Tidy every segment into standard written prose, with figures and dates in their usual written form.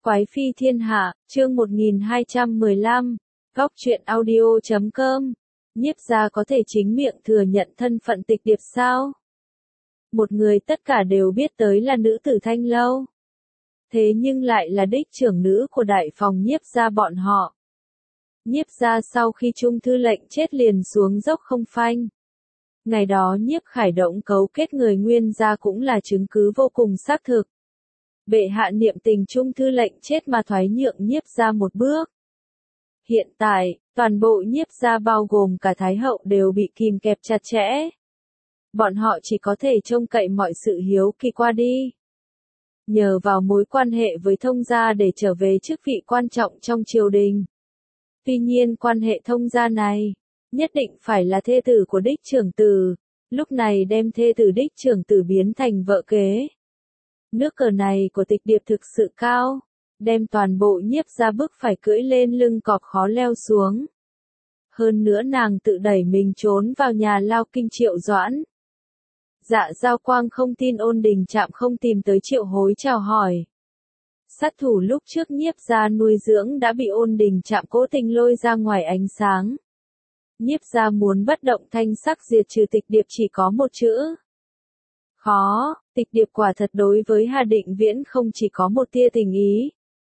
Quái phi thiên hạ, chương 1215, góc truyện audio.com. Nhiếp gia có thể chính miệng thừa nhận thân phận tịch điệp sao? Một người tất cả đều biết tới là nữ tử Thanh Lâu. Thế nhưng lại là đích trưởng nữ của đại phòng nhiếp gia bọn họ. Nhiếp gia sau khi Trung thư lệnh chết liền xuống dốc không phanh. Ngày đó Nhiếp Khải Động cấu kết người Nguyên gia cũng là chứng cứ vô cùng xác thực. Bệ hạ niệm tình Trung thư lệnh chết mà thoái nhượng Nhiếp gia một bước. Hiện tại, toàn bộ Nhiếp gia bao gồm cả Thái hậu đều bị kìm kẹp chặt chẽ. Bọn họ chỉ có thể trông cậy mọi sự hiếu kỳ qua đi. Nhờ vào mối quan hệ với thông gia để trở về chức vị quan trọng trong triều đình. Tuy nhiên quan hệ thông gia này, nhất định phải là thê tử của đích trưởng tử, lúc này đem thê tử đích trưởng tử biến thành vợ kế. Nước cờ này của tịch điệp thực sự cao, đem toàn bộ Nhiếp gia bức phải cưỡi lên lưng cọp khó leo xuống. Hơn nữa nàng tự đẩy mình trốn vào nhà lao kinh Triệu Doãn. Dạ Giao Quang không tin Ôn Đình Trạm không tìm tới Triệu Hối chào hỏi. Sát thủ lúc trước Nhiếp gia nuôi dưỡng đã bị Ôn Đình Trạm cố tình lôi ra ngoài ánh sáng. Nhiếp gia muốn bất động thanh sắc diệt trừ tịch điệp chỉ có một chữ. Khó, tịch điệp quả thật đối với Hà Định Viễn không chỉ có một tia tình ý.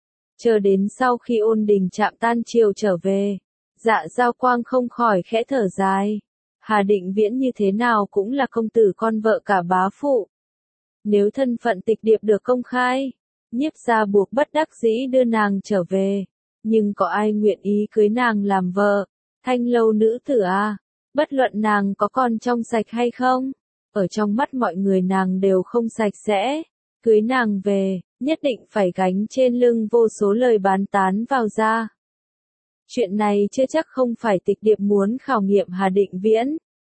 Chờ đến sau khi Ôn Đình Trạm tan triều trở về, Dạ Giao Quang không khỏi khẽ thở dài. Hà Định Viễn như thế nào cũng là công tử con vợ cả bá phụ. Nếu thân phận tịch điệp được công khai, Nhiếp gia buộc bất đắc dĩ đưa nàng trở về. Nhưng có ai nguyện ý cưới nàng làm vợ? Thanh Lâu nữ tử à? Bất luận nàng có con trong sạch hay không? Ở trong mắt mọi người nàng đều không sạch sẽ. Cưới nàng về, nhất định phải gánh trên lưng vô số lời bán tán vào ra. Chuyện này chưa chắc không phải tịch điệp muốn khảo nghiệm Hà Định Viễn.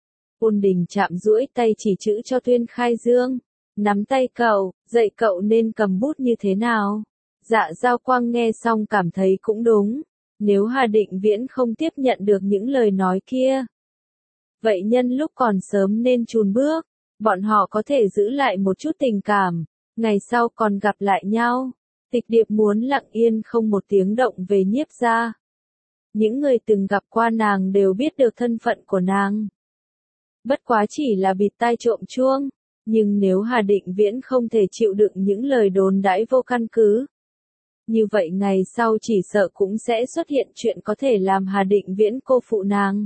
Ôn Đình Trạm duỗi tay chỉ chữ cho Tuyên Khai Dương. Nắm tay cậu, dạy cậu nên cầm bút như thế nào? Dạ Giao Quang nghe xong cảm thấy cũng đúng. Nếu Hà Định Viễn không tiếp nhận được những lời nói kia, vậy nhân lúc còn sớm nên chùn bước. Bọn họ có thể giữ lại một chút tình cảm, ngày sau còn gặp lại nhau. Tịch điệp muốn lặng yên không một tiếng động về Nhiếp gia. Những người từng gặp qua nàng đều biết được thân phận của nàng. Bất quá chỉ là bịt tai trộm chuông. Nhưng nếu Hà Định Viễn không thể chịu đựng những lời đồn đãi vô căn cứ, như vậy ngày sau chỉ sợ cũng sẽ xuất hiện chuyện có thể làm Hà Định Viễn cô phụ nàng.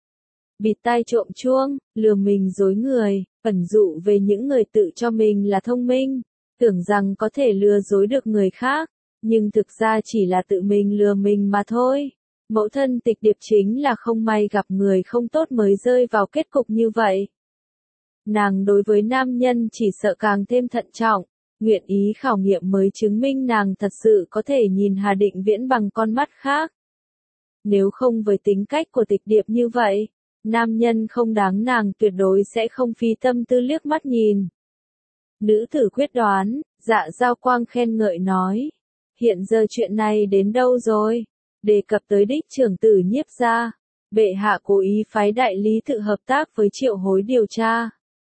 Bịt tai trộm chuông, lừa mình dối người, ẩn dụ về những người tự cho mình là thông minh, tưởng rằng có thể lừa dối được người khác, nhưng thực ra chỉ là tự mình lừa mình mà thôi. Mẫu thân tịch điệp chính là không may gặp người không tốt mới rơi vào kết cục như vậy. Nàng đối với nam nhân chỉ sợ càng thêm thận trọng, nguyện ý khảo nghiệm mới chứng minh nàng thật sự có thể nhìn Hà Định Viễn bằng con mắt khác. Nếu không với tính cách của tịch điệp như vậy, nam nhân không đáng nàng tuyệt đối sẽ không phí tâm tư liếc mắt nhìn. Nữ tử quyết đoán, Dạ Giao Quang khen ngợi nói. Hiện giờ chuyện này đến đâu rồi? Đề cập tới đích trưởng tử Nhiếp gia, bệ hạ cố ý phái đại lý tự hợp tác với Triệu Hối điều tra.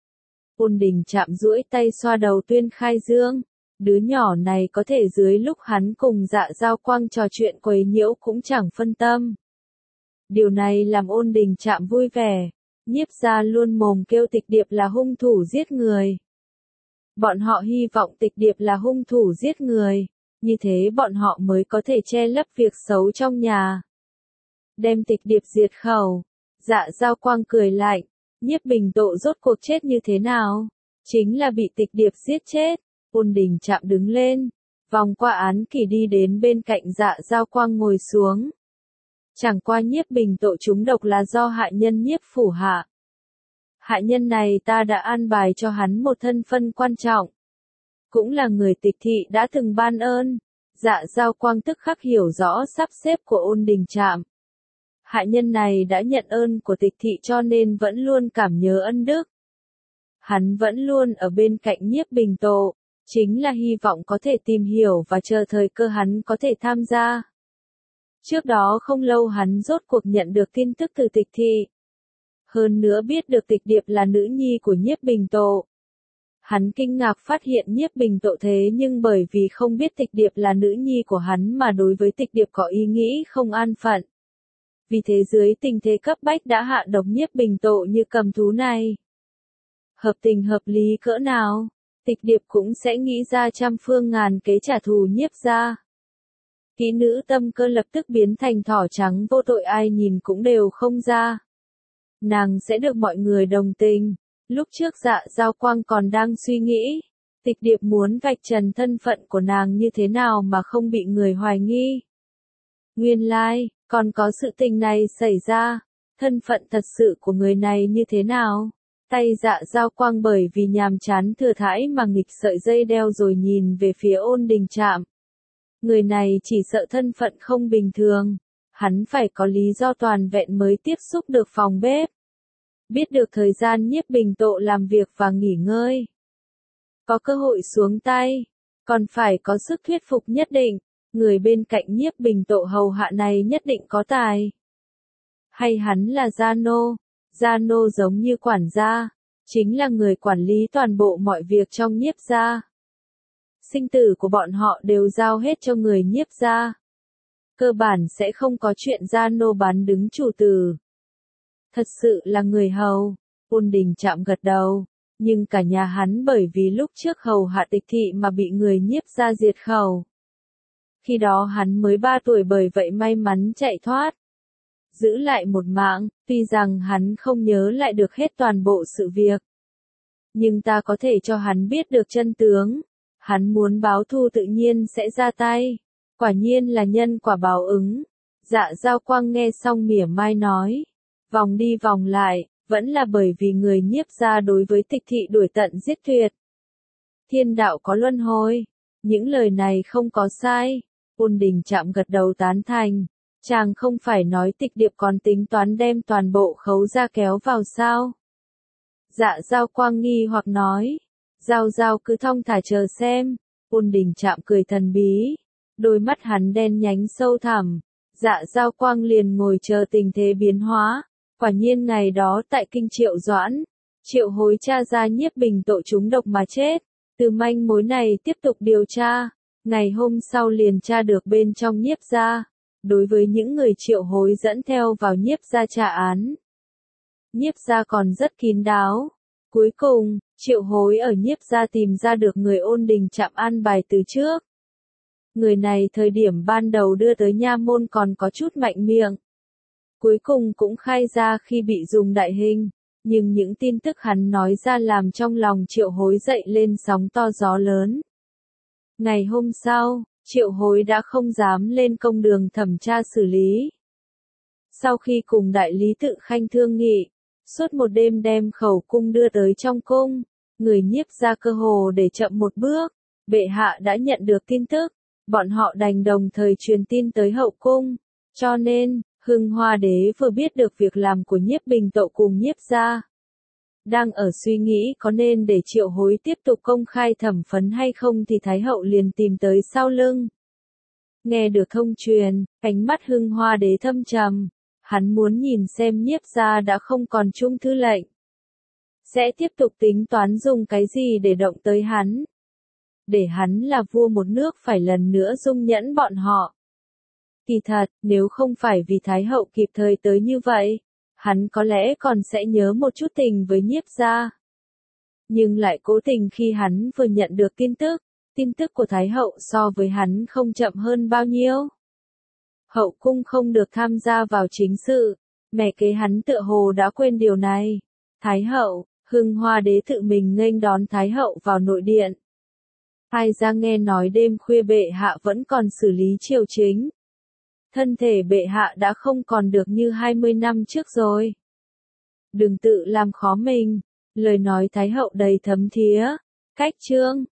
Ôn Đình Trạm duỗi tay xoa đầu Tuyên Khai Dương. Đứa nhỏ này có thể dưới lúc hắn cùng Dạ Giao Quang trò chuyện quấy nhiễu cũng chẳng phân tâm. Điều này làm Ôn Đình Trạm vui vẻ. Nhiếp gia luôn mồm kêu tịch điệp là hung thủ giết người. Bọn họ hy vọng tịch điệp là hung thủ giết người. Như thế bọn họ mới có thể che lấp việc xấu trong nhà. Đem tịch điệp diệt khẩu. Dạ Giao Quang cười lạnh. Nhiếp Bình Tộ rốt cuộc chết như thế nào? Chính là bị tịch điệp giết chết. Ôn Đình Trạm đứng lên, vòng qua án kỳ đi đến bên cạnh Dạ Giao Quang ngồi xuống. Chẳng qua Nhiếp Bình Tộ trúng độc là do hạ nhân Nhiếp phủ hạ. Hạ nhân này ta đã an bài cho hắn một thân phân quan trọng. Cũng là người tịch thị đã từng ban ơn. Dạ Giao Quang tức khắc hiểu rõ sắp xếp của Ôn Đình Trạm. Hạ nhân này đã nhận ơn của tịch thị cho nên vẫn luôn cảm nhớ ân đức. Hắn vẫn luôn ở bên cạnh Nhiếp Bình Tộ, chính là hy vọng có thể tìm hiểu và chờ thời cơ hắn có thể tham gia. Trước đó không lâu hắn rốt cuộc nhận được tin tức từ tịch thị. Hơn nữa biết được tịch điệp là nữ nhi của Nhiếp Bình Tộ. Hắn kinh ngạc phát hiện Nhiếp Bình Tộ thế nhưng bởi vì không biết Tịch Điệp là nữ nhi của hắn mà đối với Tịch Điệp có ý nghĩ không an phận. Vì thế dưới tình thế cấp bách đã hạ độc Nhiếp Bình Tộ như cầm thú này. Hợp tình hợp lý cỡ nào, Tịch Điệp cũng sẽ nghĩ ra trăm phương ngàn kế trả thù Nhiếp gia. Kỹ nữ Tâm Cơ lập tức biến thành thỏ trắng vô tội ai nhìn cũng đều không ra. Nàng sẽ được mọi người đồng tình. Lúc trước Dạ Giao Quang còn đang suy nghĩ, Tịch Điệp muốn vạch trần thân phận của nàng như thế nào mà không bị người hoài nghi. Nguyên lai, còn có sự tình này xảy ra, thân phận thật sự của người này như thế nào? Tay Dạ Giao Quang bởi vì nhàm chán thừa thãi mà nghịch sợi dây đeo rồi nhìn về phía Ôn Đình Trạm. Người này chỉ sợ thân phận không bình thường, hắn phải có lý do toàn vẹn mới tiếp xúc được phòng bếp. Biết được thời gian Nhiếp Bình Tộ làm việc và nghỉ ngơi. Có cơ hội xuống tay, còn phải có sức thuyết phục nhất định, người bên cạnh Nhiếp Bình Tộ hầu hạ này nhất định có tài. Hay hắn là gia nô? Gia nô giống như quản gia, chính là người quản lý toàn bộ mọi việc trong Nhiếp gia. Sinh tử của bọn họ đều giao hết cho người Nhiếp gia. Cơ bản sẽ không có chuyện gia nô bán đứng chủ tử. Thật sự là người hầu, Ôn Đình Trạm gật đầu, nhưng cả nhà hắn bởi vì lúc trước hầu hạ Tịch thị mà bị người Nhiếp gia diệt khẩu. Khi đó hắn mới 3 tuổi bởi vậy may mắn chạy thoát. Giữ lại một mạng, tuy rằng hắn không nhớ lại được hết toàn bộ sự việc. Nhưng ta có thể cho hắn biết được chân tướng. Hắn muốn báo thù tự nhiên sẽ ra tay. Quả nhiên là nhân quả báo ứng. Dạ Giao Quang nghe xong mỉa mai nói. Vòng đi vòng lại, vẫn là bởi vì người Nhiếp gia đối với Tịch thị đuổi tận giết tuyệt. Thiên đạo có luân hồi. Những lời này không có sai. Ôn Đình Trạm gật đầu tán thành. Chàng không phải nói Tịch Điệp còn tính toán đem toàn bộ Khấu gia kéo vào sao? Dạ Giao Quang nghi hoặc nói. Giao Giao cứ thong thả chờ xem. Ôn Đình Trạm cười thần bí. Đôi mắt hắn đen nhánh sâu thẳm. Dạ Giao Quang liền ngồi chờ tình thế biến hóa. Quả nhiên ngày đó tại kinh Triệu Doãn, Triệu Hối tra ra Nhiếp Bình Tộ trúng độc mà chết. Từ manh mối này tiếp tục điều tra. Ngày hôm sau liền tra được bên trong Nhiếp gia. Đối với những người Triệu Hối dẫn theo vào Nhiếp gia trả án. Nhiếp gia còn rất kín đáo. Cuối cùng, Triệu Hối ở Nhiếp gia tìm ra được người Ôn Đình Trạm an bài từ trước. Người này thời điểm ban đầu đưa tới nha môn còn có chút mạnh miệng. Cuối cùng cũng khai ra khi bị dùng đại hình, nhưng những tin tức hắn nói ra làm trong lòng Triệu Hối dậy lên sóng to gió lớn. Ngày hôm sau, Triệu Hối đã không dám lên công đường thẩm tra xử lý. Sau khi cùng đại lý Tự Khanh thương nghị, suốt một đêm đem khẩu cung đưa tới trong cung, người Nhiếp gia cơ hồ để chậm một bước, bệ hạ đã nhận được tin tức, bọn họ đành đồng thời truyền tin tới hậu cung, cho nên, Hưng Hoa Đế vừa biết được việc làm của Nhiếp Bình Tộ cùng Nhiếp gia. Đang ở suy nghĩ có nên để Triệu Hối tiếp tục công khai thẩm phán hay không thì Thái hậu liền tìm tới sau lưng. Nghe được thông truyền, ánh mắt Hưng Hoa Đế thâm trầm, hắn muốn nhìn xem Nhiếp gia đã không còn trung thư lệnh. Sẽ tiếp tục tính toán dùng cái gì để động tới hắn. Để hắn là vua một nước phải lần nữa dung nhẫn bọn họ. Kỳ thật, nếu không phải vì Thái hậu kịp thời tới như vậy, hắn có lẽ còn sẽ nhớ một chút tình với Nhiếp gia. Nhưng lại cố tình khi hắn vừa nhận được tin tức của Thái hậu so với hắn không chậm hơn bao nhiêu. Hậu cung không được tham gia vào chính sự, mẹ kế hắn tựa hồ đã quên điều này. Thái hậu, Hưng Hoa Đế tự mình nghênh đón Thái hậu vào nội điện. Ai ra nghe nói đêm khuya bệ hạ vẫn còn xử lý triều chính. Thân thể bệ hạ đã không còn được như 20 năm trước rồi. Đừng tự làm khó mình, lời nói Thái hậu đầy thấm thía. Cách chương